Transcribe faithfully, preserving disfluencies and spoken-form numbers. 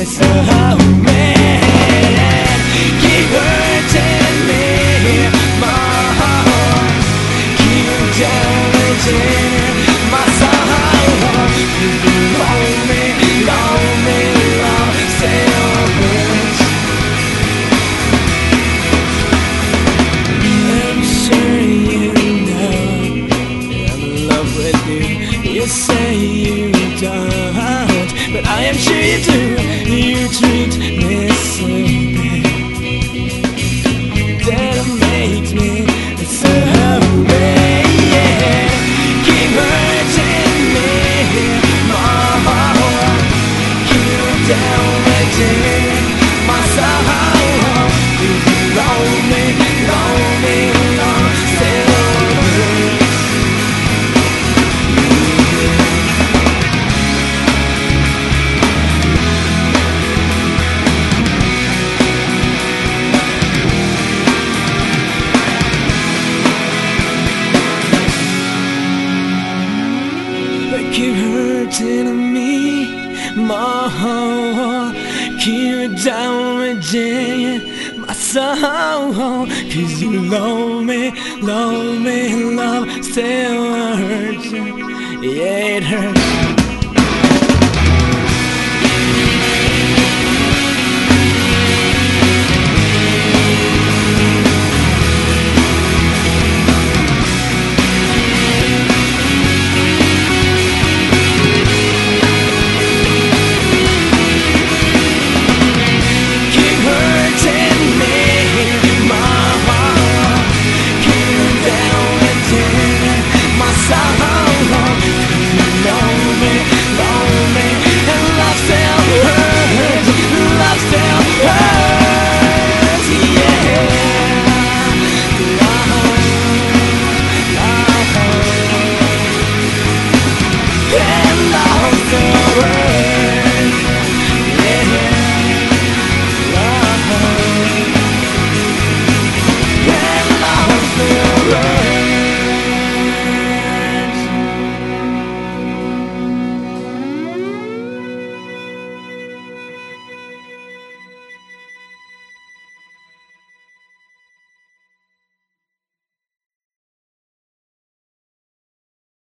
It's a man, keep hurting me. My heart keep damaging my soul. You love me, love me, love, say your words. I'm sure you know I'm in love with you. You say you don't, but I am sure you do. You treat me so bad that it makes me so bad. Yeah. Keep hurting me, my heart keep damaging my soul. You love me, love me, love, say the words. Keep hurting me, my heart keep damaging my soul. Cause you love me, love me, love still hurts. Yeah, it hurts.